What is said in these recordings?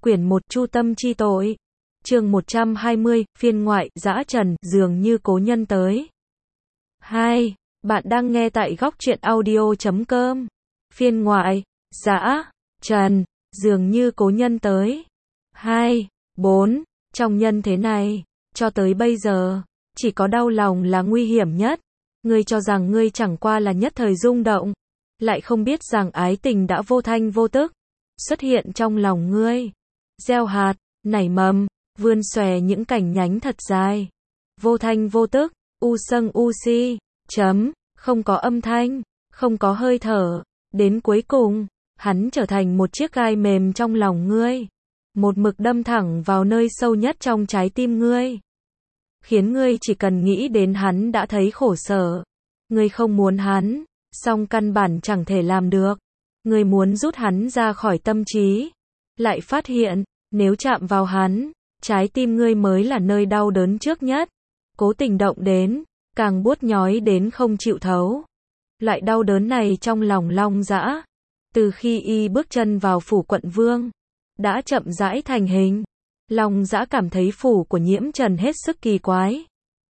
Quyển 1 Chu tâm chi tội. Chương 120, phiên ngoại, Dã Trần, dường như cố nhân tới. 2. Bạn đang nghe tại góc truyện audio.com. Phiên ngoại, Dã Trần, dường như cố nhân tới. 2. 4. Trong nhân thế này, cho tới bây giờ, chỉ có đau lòng là nguy hiểm nhất. Ngươi cho rằng ngươi chẳng qua là nhất thời rung động, lại không biết rằng ái tình đã vô thanh vô tức xuất hiện trong lòng ngươi, gieo hạt, nảy mầm, vươn xòe những cành nhánh thật dài. Vô thanh vô tức, u sâng u si, không có âm thanh, không có hơi thở, đến cuối cùng, hắn trở thành một chiếc gai mềm trong lòng ngươi, một mực đâm thẳng vào nơi sâu nhất trong trái tim ngươi, khiến ngươi chỉ cần nghĩ đến hắn đã thấy khổ sở. Ngươi không muốn hắn, song căn bản chẳng thể làm được. Ngươi muốn rút hắn ra khỏi tâm trí, lại phát hiện, nếu chạm vào hắn, trái tim ngươi mới là nơi đau đớn trước nhất. Cố tình động đến, càng buốt nhói đến không chịu thấu. Loại đau đớn này trong lòng Long Dã, từ khi y bước chân vào phủ quận vương, đã chậm rãi thành hình. Long Dã cảm thấy phủ của Nhiễm Trần hết sức kỳ quái.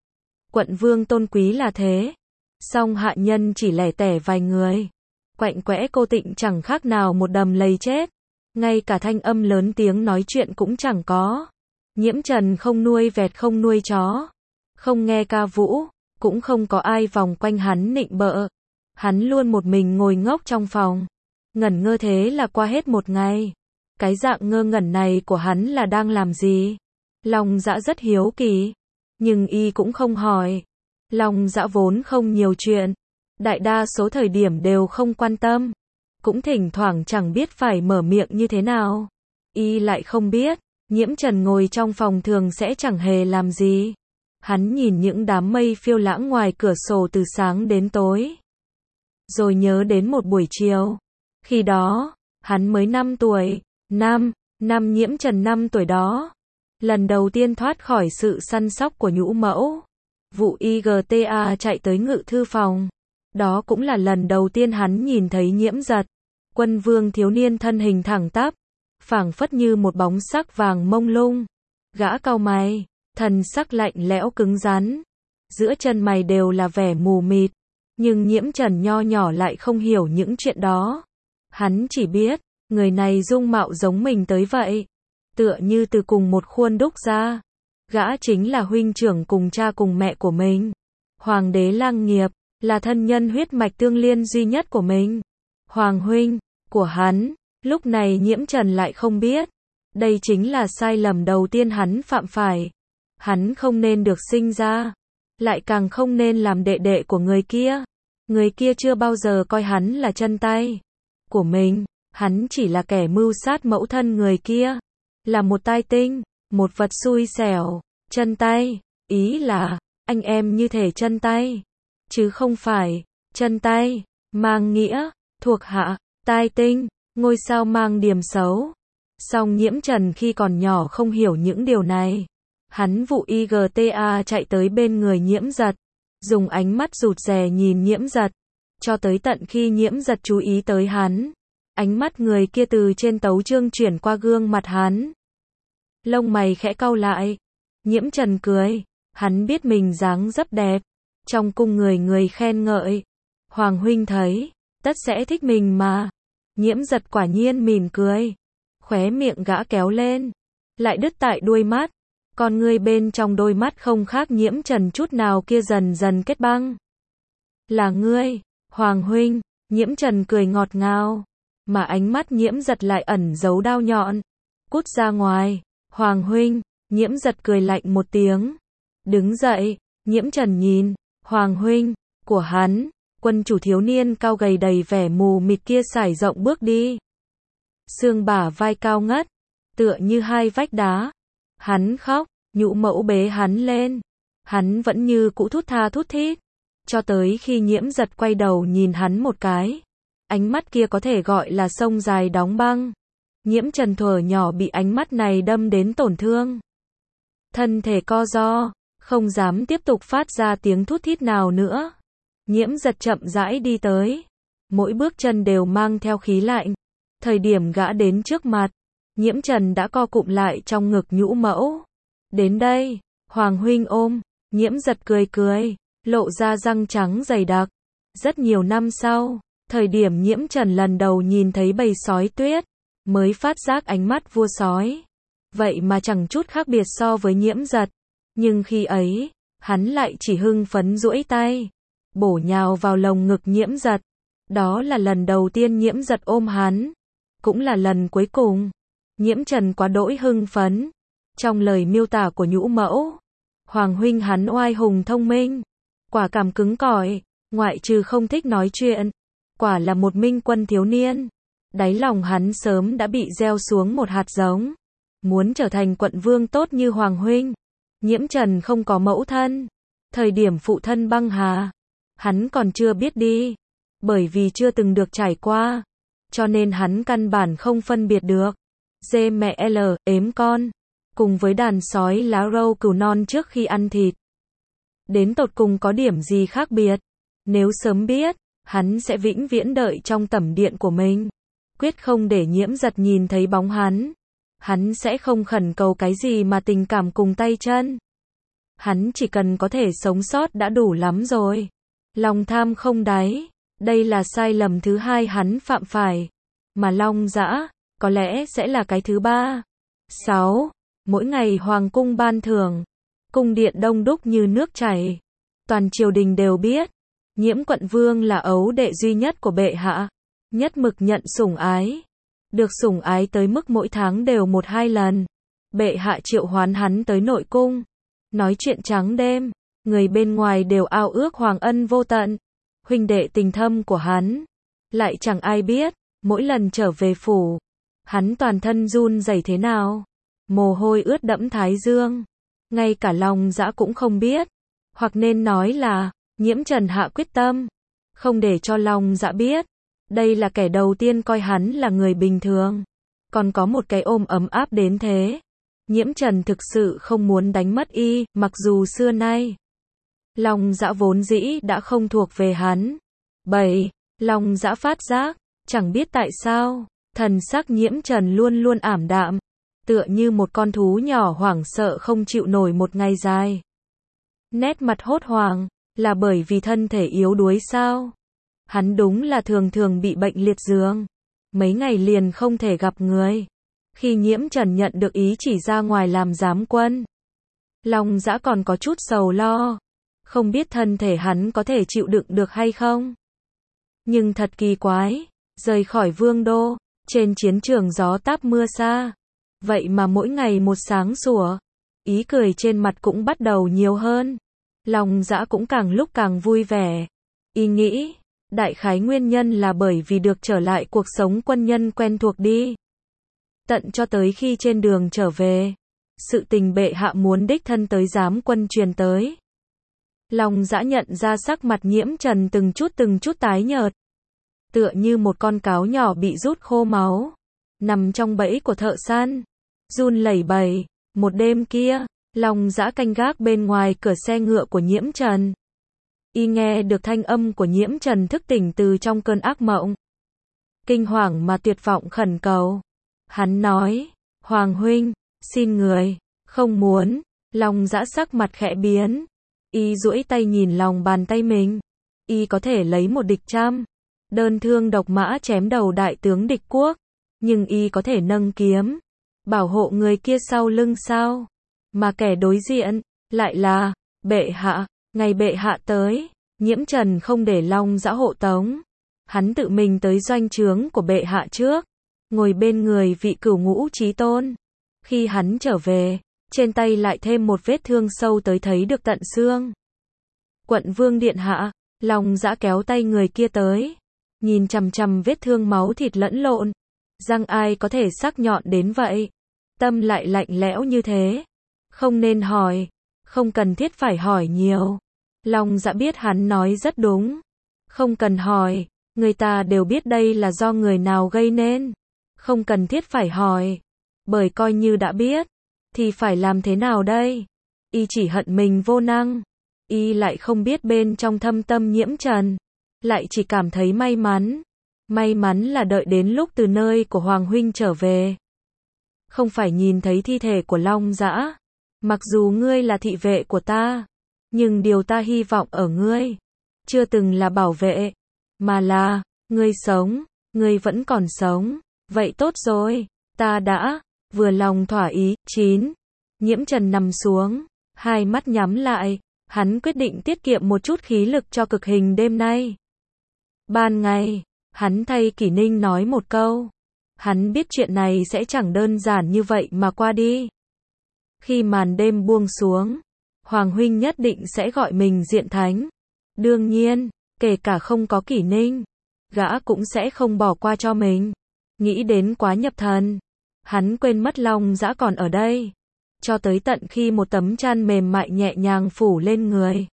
Quận vương tôn quý là thế, song hạ nhân chỉ lẻ tẻ vài người. Quạnh quẽ cô tịnh chẳng khác nào một đầm lầy chết. Ngay cả thanh âm lớn tiếng nói chuyện cũng chẳng có. Nhiễm Trần không nuôi vẹt không nuôi chó, không nghe ca vũ, cũng không có ai vòng quanh hắn nịnh bợ. Hắn luôn một mình ngồi ngốc trong phòng, ngẩn ngơ thế là qua hết một ngày. Cái dạng ngơ ngẩn này của hắn là đang làm gì? Long Dã rất hiếu kỳ, nhưng y cũng không hỏi. Long Dã vốn không nhiều chuyện, đại đa số thời điểm đều không quan tâm, cũng thỉnh thoảng chẳng biết phải mở miệng như thế nào. Y lại không biết, Nhiễm Trần ngồi trong phòng thường sẽ chẳng hề làm gì. Hắn nhìn những đám mây phiêu lãng ngoài cửa sổ từ sáng đến tối. Rồi nhớ đến một buổi chiều. Khi đó, hắn mới 5 tuổi. Năm Nhiễm Trần 5 tuổi đó. Lần đầu tiên thoát khỏi sự săn sóc của nhũ mẫu. Vụ IGTA chạy tới ngự thư phòng. Đó cũng là lần đầu tiên hắn nhìn thấy Nhiễm Giật. Quân vương thiếu niên thân hình thẳng tắp, phảng phất như một bóng sắc vàng mông lung. Gã cau mày, thần sắc lạnh lẽo cứng rắn. Giữa chân mày đều là vẻ mù mịt. Nhưng Nhiễm Trần nho nhỏ lại không hiểu những chuyện đó. Hắn chỉ biết, người này dung mạo giống mình tới vậy. Tựa như từ cùng một khuôn đúc ra. Gã chính là huynh trưởng cùng cha cùng mẹ của mình. Hoàng đế Lang Nghiệp, là thân nhân huyết mạch tương liên duy nhất của mình. Hoàng huynh, của hắn. Lúc này Nhiễm Trần lại không biết. Đây chính là sai lầm đầu tiên hắn phạm phải. Hắn không nên được sinh ra. Lại càng không nên làm đệ đệ của người kia. Người kia chưa bao giờ coi hắn là chân tay của mình. Hắn chỉ là kẻ mưu sát mẫu thân người kia. Là một tai tinh, một vật xui xẻo. Chân tay, ý là, anh em như thể chân tay. Chứ không phải, chân tay, mang nghĩa, thuộc hạ, tai tinh, ngôi sao mang điểm xấu. Song Nhiễm Trần khi còn nhỏ không hiểu những điều này. Hắn vụ IGTA chạy tới bên người Nhiễm Giật, dùng ánh mắt rụt rè nhìn Nhiễm Giật, cho tới tận khi Nhiễm Giật chú ý tới hắn. Ánh mắt người kia từ trên tấu chương chuyển qua gương mặt hắn. Lông mày khẽ cau lại. Nhiễm Trần cười, hắn biết mình dáng dấp đẹp. Trong cung người khen ngợi. Hoàng huynh thấy, tất sẽ thích mình mà. Nhiễm Giật quả nhiên mỉm cười. Khóe miệng gã kéo lên. Lại đứt tại đuôi mắt. Con ngươi bên trong đôi mắt không khác Nhiễm Trần chút nào kia dần dần kết băng. Là ngươi, Hoàng huynh. Nhiễm Trần cười ngọt ngào. Mà ánh mắt Nhiễm Giật lại ẩn giấu đao nhọn. Cút ra ngoài, Hoàng huynh. Nhiễm Giật cười lạnh một tiếng. Đứng dậy, Nhiễm Trần nhìn. Hoàng huynh, của hắn. Quân chủ thiếu niên cao gầy đầy vẻ mù mịt kia sải rộng bước đi. Xương bả vai cao ngất, tựa như hai vách đá. Hắn khóc, nhũ mẫu bế hắn lên. Hắn vẫn như cũ thút tha thút thít. Cho tới khi Nhiễm Giật quay đầu nhìn hắn một cái. Ánh mắt kia có thể gọi là sông dài đóng băng. Nhiễm Trần thuở nhỏ bị ánh mắt này đâm đến tổn thương. Thân thể co ro, không dám tiếp tục phát ra tiếng thút thít nào nữa. Nhiễm Giật chậm rãi đi tới. Mỗi bước chân đều mang theo khí lạnh. Thời điểm gã đến trước mặt, Nhiễm Trần đã co cụm lại trong ngực nhũ mẫu. Đến đây, Hoàng huynh ôm, Nhiễm Giật cười cười, lộ ra răng trắng dày đặc. Rất nhiều năm sau, thời điểm Nhiễm Trần lần đầu nhìn thấy bầy sói tuyết, mới phát giác ánh mắt vua sói. Vậy mà chẳng chút khác biệt so với Nhiễm Giật. Nhưng khi ấy, hắn lại chỉ hưng phấn duỗi tay, bổ nhào vào lồng ngực Nhiễm Giật. Đó là lần đầu tiên Nhiễm Giật ôm hắn, cũng là lần cuối cùng. Nhiễm Trần quá đỗi hưng phấn. Trong lời miêu tả của nhũ mẫu, Hoàng huynh hắn oai hùng thông minh, quả cảm cứng cỏi, ngoại trừ không thích nói chuyện, quả là một minh quân thiếu niên. Đáy lòng hắn sớm đã bị gieo xuống một hạt giống, muốn trở thành quận vương tốt như Hoàng huynh. Nhiễm Trần không có mẫu thân, thời điểm phụ thân băng hà, hắn còn chưa biết đi, bởi vì chưa từng được trải qua, cho nên hắn căn bản không phân biệt được dê mẹ L, ếm con, cùng với đàn sói lá râu cừu non trước khi ăn thịt. Đến tột cùng có điểm gì khác biệt? Nếu sớm biết, hắn sẽ vĩnh viễn đợi trong tẩm điện của mình, quyết không để Nhiễm Giật nhìn thấy bóng hắn. Hắn sẽ không khẩn cầu cái gì mà tình cảm cùng tay chân. Hắn chỉ cần có thể sống sót đã đủ lắm rồi. Lòng tham không đáy, đây là sai lầm thứ hai hắn phạm phải. Mà Long Dã, có lẽ sẽ là cái thứ ba. 6. Mỗi ngày hoàng cung ban thưởng, cung điện đông đúc như nước chảy. Toàn triều đình đều biết, Nhiễm quận vương là ấu đệ duy nhất của bệ hạ, nhất mực nhận sủng ái. Được sủng ái tới mức mỗi tháng đều 1-2 lần. Bệ hạ triệu hoán hắn tới nội cung, nói chuyện trắng đêm, người bên ngoài đều ao ước hoàng ân vô tận. Huynh đệ tình thâm của hắn, lại chẳng ai biết, mỗi lần trở về phủ, hắn toàn thân run rẩy thế nào, mồ hôi ướt đẫm thái dương. Ngay cả Long Dã cũng không biết, hoặc nên nói là, Nhiễm Trần hạ quyết tâm, không để cho Long Dã biết. Đây là kẻ đầu tiên coi hắn là người bình thường, còn có một cái ôm ấm áp đến thế. Nhiễm Trần thực sự không muốn đánh mất y, mặc dù xưa nay Long Dã vốn dĩ đã không thuộc về hắn. 7. Long Dã phát giác, chẳng biết tại sao, thần sắc Nhiễm Trần luôn luôn ảm đạm, tựa như một con thú nhỏ hoảng sợ không chịu nổi một ngày dài. Nét mặt hốt hoảng, là bởi vì thân thể yếu đuối sao? Hắn đúng là thường thường bị bệnh liệt giường, mấy ngày liền không thể gặp người. Khi Nhiễm Trần nhận được ý chỉ ra ngoài làm giám quân, Long Dã còn có chút sầu lo, không biết thân thể hắn có thể chịu đựng được hay không. Nhưng thật kỳ quái, rời khỏi vương đô, trên chiến trường gió táp mưa xa, vậy mà mỗi ngày một sáng sủa, ý cười trên mặt cũng bắt đầu nhiều hơn. Long Dã cũng càng lúc càng vui vẻ. Y nghĩ, đại khái nguyên nhân là bởi vì được trở lại cuộc sống quân nhân quen thuộc đi. Tận cho tới khi trên đường trở về, sự tình bệ hạ muốn đích thân tới giám quân truyền tới. Long Dã nhận ra sắc mặt Nhiễm Trần từng chút tái nhợt, tựa như một con cáo nhỏ bị rút khô máu, nằm trong bẫy của thợ săn, run lẩy bẩy. Một đêm kia, Long Dã canh gác bên ngoài cửa xe ngựa của Nhiễm Trần. Y nghe được thanh âm của Nhiễm Trần thức tỉnh từ trong cơn ác mộng. Kinh hoàng mà tuyệt vọng khẩn cầu. Hắn nói, Hoàng huynh, xin người, không muốn. Long Dã sắc mặt khẽ biến. Y duỗi tay nhìn lòng bàn tay mình. Y có thể lấy một địch trăm, đơn thương độc mã chém đầu đại tướng địch quốc. Nhưng Y có thể nâng kiếm, bảo hộ người kia sau lưng sao? Mà kẻ đối diện, lại là, bệ hạ. Ngày bệ hạ tới, Nhiễm Trần không để Long Dã hộ tống. Hắn tự mình tới doanh trướng của bệ hạ trước, ngồi bên người vị cửu ngũ chí tôn. Khi hắn trở về, trên tay lại thêm một vết thương sâu tới thấy được tận xương. Quận vương điện hạ, Long Dã kéo tay người kia tới, nhìn chằm chằm vết thương máu thịt lẫn lộn. Răng ai có thể sắc nhọn đến vậy? Tâm lại lạnh lẽo như thế. Không nên hỏi, không cần thiết phải hỏi nhiều. Long Dã biết hắn nói rất đúng. Không cần hỏi, người ta đều biết đây là do người nào gây nên. Không cần thiết phải hỏi, bởi coi như đã biết, thì phải làm thế nào đây? Y chỉ hận mình vô năng. Y lại không biết bên trong thâm tâm Nhiễm Trần, lại chỉ cảm thấy may mắn. May mắn là đợi đến lúc từ nơi của Hoàng huynh trở về, không phải nhìn thấy thi thể của Long Dã. Mặc dù ngươi là thị vệ của ta, nhưng điều ta hy vọng ở ngươi, chưa từng là bảo vệ, mà là, ngươi sống, ngươi vẫn còn sống. Vậy tốt rồi, ta đã, vừa lòng thỏa ý. 9. Nhiễm Trần nằm xuống, hai mắt nhắm lại, hắn quyết định tiết kiệm một chút khí lực cho cực hình đêm nay. Ban ngày, hắn thay Kỷ Ninh nói một câu. Hắn biết chuyện này sẽ chẳng đơn giản như vậy mà qua đi. Khi màn đêm buông xuống, Hoàng huynh nhất định sẽ gọi mình diện thánh. Đương nhiên, kể cả không có Kỷ Ninh, gã cũng sẽ không bỏ qua cho mình. Nghĩ đến quá nhập thần, hắn quên mất Long Dã còn ở đây. Cho tới tận khi một tấm chăn mềm mại nhẹ nhàng phủ lên người,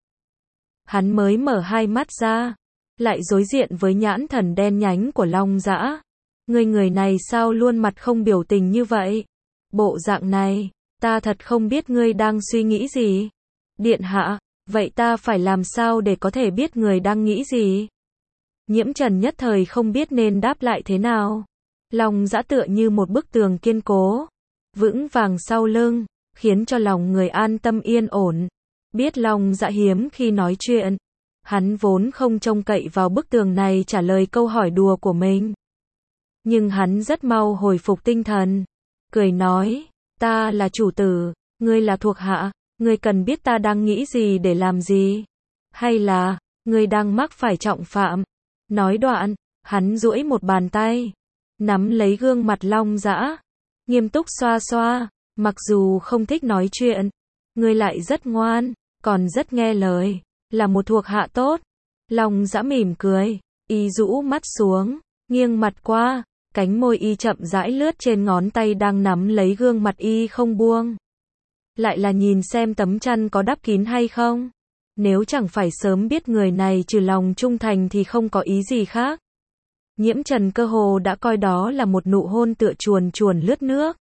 hắn mới mở hai mắt ra, lại đối diện với nhãn thần đen nhánh của Long Dã. Người này sao luôn mặt không biểu tình như vậy? Bộ dạng này, ta thật không biết ngươi đang suy nghĩ gì. Điện hạ, vậy ta phải làm sao để có thể biết người đang nghĩ gì? Nhiễm Trần nhất thời không biết nên đáp lại thế nào. Long Dã tựa như một bức tường kiên cố, vững vàng sau lưng, khiến cho lòng người an tâm yên ổn. Biết Long Dã hiếm khi nói chuyện, hắn vốn không trông cậy vào bức tường này trả lời câu hỏi đùa của mình. Nhưng hắn rất mau hồi phục tinh thần, cười nói, ta là chủ tử, ngươi là thuộc hạ, ngươi cần biết ta đang nghĩ gì để làm gì? Hay là, ngươi đang mắc phải trọng phạm? Nói đoạn, hắn duỗi một bàn tay, nắm lấy gương mặt Long Dã, nghiêm túc xoa xoa, mặc dù không thích nói chuyện, ngươi lại rất ngoan, còn rất nghe lời, là một thuộc hạ tốt. Long Dã mỉm cười, y rũ mắt xuống, nghiêng mặt qua, cánh môi y chậm rãi lướt trên ngón tay đang nắm lấy gương mặt y không buông. Lại là nhìn xem tấm chăn có đắp kín hay không. Nếu chẳng phải sớm biết người này trừ lòng trung thành thì không có ý gì khác. Nhiễm Trần cơ hồ đã coi đó là một nụ hôn tựa chuồn chuồn lướt nước.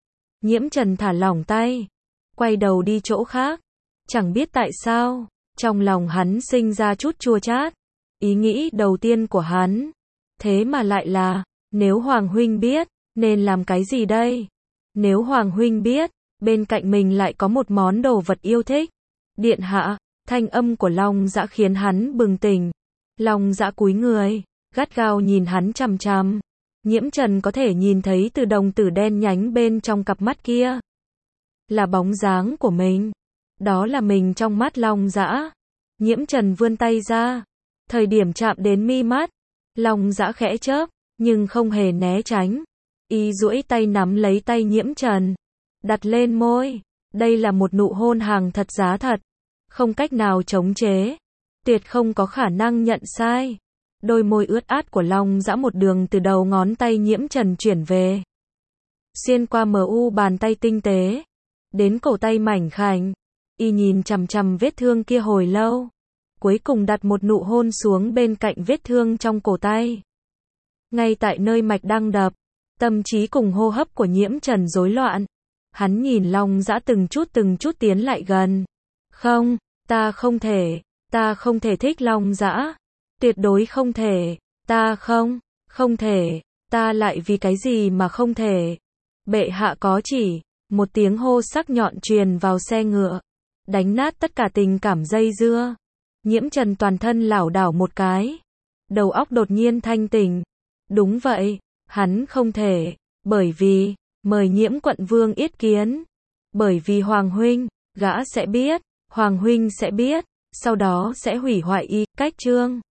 Nhiễm Trần thả lỏng tay, quay đầu đi chỗ khác. Chẳng biết tại sao, trong lòng hắn sinh ra chút chua chát. Ý nghĩ đầu tiên của hắn, thế mà lại là, nếu Hoàng huynh biết, nên làm cái gì đây? Nếu Hoàng huynh biết, bên cạnh mình lại có một món đồ vật yêu thích. Điện hạ, thanh âm của Long Dã khiến hắn bừng tỉnh. Long Dã cúi người, gắt gao nhìn hắn chằm chằm. Nhiễm Trần có thể nhìn thấy từ đồng tử đen nhánh bên trong cặp mắt kia, là bóng dáng của mình. Đó là mình trong mắt Long Dã. Nhiễm Trần vươn tay ra, thời điểm chạm đến mi mắt, Long Dã khẽ chớp, nhưng không hề né tránh. Y duỗi tay nắm lấy tay Nhiễm Trần, đặt lên môi. Đây là một nụ hôn hàng thật giá thật, không cách nào chống chế, tuyệt không có khả năng nhận sai. Đôi môi ướt át của Long Dã một đường từ đầu ngón tay Nhiễm Trần chuyển về, xuyên qua bàn tay tinh tế, đến cổ tay mảnh khảnh. Y nhìn chằm chằm vết thương kia hồi lâu, cuối cùng đặt một nụ hôn xuống bên cạnh vết thương trong cổ tay. Ngay tại nơi mạch đang đập, tâm trí cùng hô hấp của Nhiễm Trần rối loạn. Hắn nhìn Long Dã từng chút tiến lại gần. Không, ta không thể thích Long Dã. Tuyệt đối không thể, ta không thể, ta lại vì cái gì mà không thể. Bệ hạ có chỉ, một tiếng hô sắc nhọn truyền vào xe ngựa, đánh nát tất cả tình cảm dây dưa. Nhiễm Trần toàn thân lảo đảo một cái, đầu óc đột nhiên thanh tỉnh. Đúng vậy, hắn không thể, bởi vì, mời Nhiễm quận vương yết kiến. Bởi vì Hoàng huynh, gã sẽ biết, Hoàng huynh sẽ biết, sau đó sẽ hủy hoại y, cách chương.